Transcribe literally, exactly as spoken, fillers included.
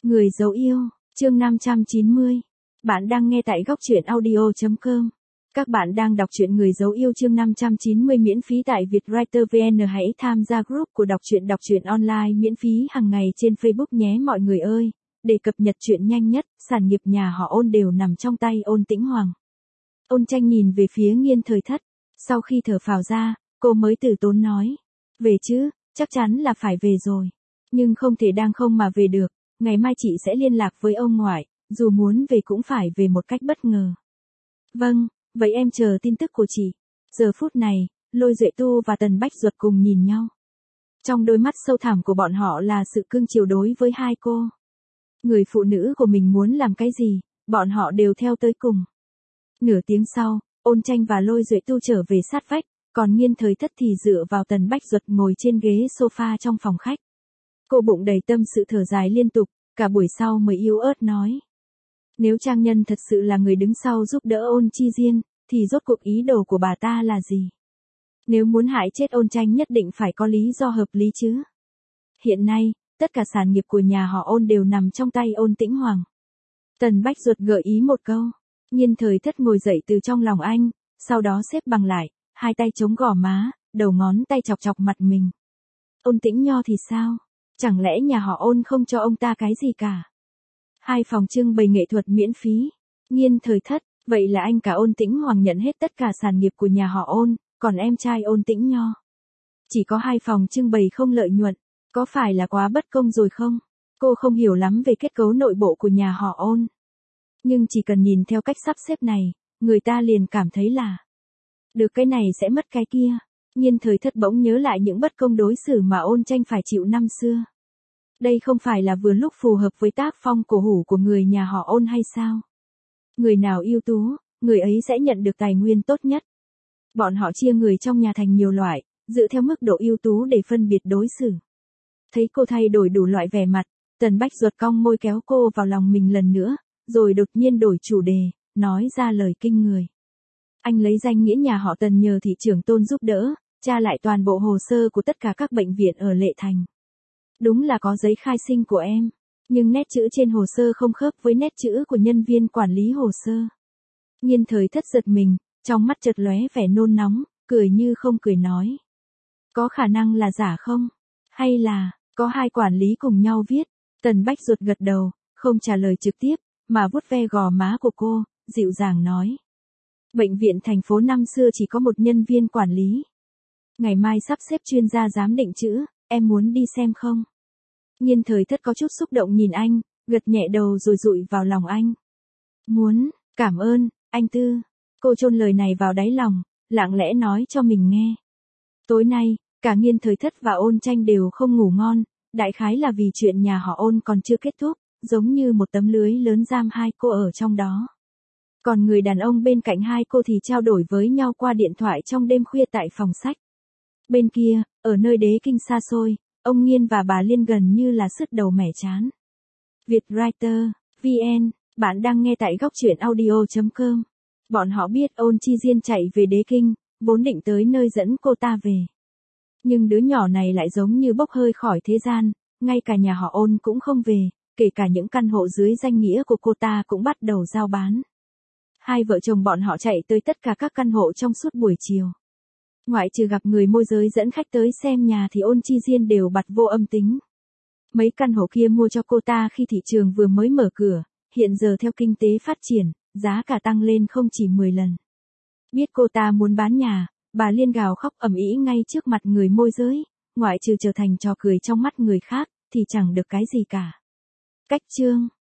Người dấu yêu, chương năm trăm chín mươi. Bạn đang nghe tại góc truyện audio chấm com. Các bạn đang đọc truyện Người dấu yêu chương năm trăm chín mươi miễn phí tại Vietwriter vê en. Hãy tham gia group của đọc truyện đọc truyện online miễn phí hàng ngày trên Facebook nhé mọi người ơi. Để cập nhật truyện nhanh nhất, sản nghiệp nhà họ Ôn đều nằm trong tay Ôn Tĩnh Hoàng. Ôn Tranh nhìn về phía Nghiên Thời Thất. Sau khi thở phào ra, cô mới từ tốn nói. Về chứ, chắc chắn là phải về rồi. Nhưng không thể đang không mà về được. Ngày mai chị sẽ liên lạc với ông ngoại, dù muốn về cũng phải về một cách bất ngờ. Vâng, vậy em chờ tin tức của chị. Giờ phút này, Lôi Duệ Tu và Tần Bách Duật cùng nhìn nhau. Trong đôi mắt sâu thẳm của bọn họ là sự cưng chiều đối với hai cô. Người phụ nữ của mình muốn làm cái gì, bọn họ đều theo tới cùng. Nửa tiếng sau, Ôn Tranh và Lôi Duệ Tu trở về sát vách, còn Nghiên Thời Thất thì dựa vào Tần Bách Duật ngồi trên ghế sofa trong phòng khách. Cô bụng đầy tâm sự thở dài liên tục, cả buổi sau mới yếu ớt nói. Nếu Trang Nhân thật sự là người đứng sau giúp đỡ Ôn Chi Diên, thì rốt cuộc ý đồ của bà ta là gì? Nếu muốn hại chết Ôn Tranh nhất định phải có lý do hợp lý chứ. Hiện nay, tất cả sản nghiệp của nhà họ Ôn đều nằm trong tay Ôn Tĩnh Hoàng. Tần Bách Duật gợi ý một câu. Nghiên Thời Thất ngồi dậy từ trong lòng anh, sau đó xếp bằng lại, hai tay chống gò má, đầu ngón tay chọc chọc mặt mình. Ôn Tĩnh Nho thì sao? Chẳng lẽ nhà họ Ôn không cho ông ta cái gì cả? Hai phòng trưng bày nghệ thuật miễn phí. Nghiên Thời Thất, vậy là anh cả Ôn Tĩnh Hoàng nhận hết tất cả sản nghiệp của nhà họ Ôn, còn em trai Ôn Tĩnh Nho. Chỉ có hai phòng trưng bày không lợi nhuận, có phải là quá bất công rồi không? Cô không hiểu lắm về kết cấu nội bộ của nhà họ Ôn. Nhưng chỉ cần nhìn theo cách sắp xếp này, người ta liền cảm thấy là được cái này sẽ mất cái kia. Nghiên Thời Thất bỗng nhớ lại những bất công đối xử mà Ôn Tranh phải chịu năm xưa. Đây không phải là vừa lúc phù hợp với tác phong cổ hủ của người nhà họ Ôn hay sao? Người nào ưu tú, người ấy sẽ nhận được tài nguyên tốt nhất. Bọn họ chia người trong nhà thành nhiều loại, dựa theo mức độ ưu tú để phân biệt đối xử. Thấy cô thay đổi đủ loại vẻ mặt, Tần Bách Duật cong môi kéo cô vào lòng mình lần nữa, rồi đột nhiên đổi chủ đề, nói ra lời kinh người. Anh lấy danh nghĩa nhà họ Tần nhờ thị trưởng Tôn giúp đỡ, tra lại toàn bộ hồ sơ của tất cả các bệnh viện ở Lệ Thành. Đúng là có giấy khai sinh của em, nhưng nét chữ trên hồ sơ không khớp với nét chữ của nhân viên quản lý hồ sơ. Nghiên Thời Thất giật mình, trong mắt chợt lóe vẻ nôn nóng, cười như không cười nói. Có khả năng là giả không? Hay là, có hai quản lý cùng nhau viết? Tần Bách Duật gật đầu, không trả lời trực tiếp, mà vuốt ve gò má của cô, dịu dàng nói. Bệnh viện thành phố năm xưa chỉ có một nhân viên quản lý. Ngày mai sắp xếp chuyên gia giám định chữ, em muốn đi xem không? Nghiên Thời Thất có chút xúc động nhìn anh, gật nhẹ đầu rồi dụi vào lòng anh. Muốn, cảm ơn, anh Tư. Cô chôn lời này vào đáy lòng, lặng lẽ nói cho mình nghe. Tối nay, cả Nghiên Thời Thất và Ôn Tranh đều không ngủ ngon, đại khái là vì chuyện nhà họ Ôn còn chưa kết thúc, giống như một tấm lưới lớn giam hai cô ở trong đó. Còn người đàn ông bên cạnh hai cô thì trao đổi với nhau qua điện thoại trong đêm khuya tại phòng sách. Bên kia, ở nơi đế kinh xa xôi, ông Nghiên và bà Liên gần như là sứt đầu mẻ chán. Vietwriter, vê en, bạn đang nghe tại góc truyện audio chấm com. Bọn họ biết Ôn Chi Diên chạy về đế kinh, vốn định tới nơi dẫn cô ta về. Nhưng đứa nhỏ này lại giống như bốc hơi khỏi thế gian, ngay cả nhà họ Ôn cũng không về, kể cả những căn hộ dưới danh nghĩa của cô ta cũng bắt đầu giao bán. Hai vợ chồng bọn họ chạy tới tất cả các căn hộ trong suốt buổi chiều. Ngoại trừ gặp người môi giới dẫn khách tới xem nhà thì Ôn Chi Diên đều bặt vô âm tính. Mấy căn hộ kia mua cho cô ta khi thị trường vừa mới mở cửa, hiện giờ theo kinh tế phát triển, giá cả tăng lên không chỉ mười lần. Biết cô ta muốn bán nhà, bà Liên gào khóc ầm ĩ ngay trước mặt người môi giới, ngoại trừ trở thành trò cười trong mắt người khác, thì chẳng được cái gì cả. Cách chương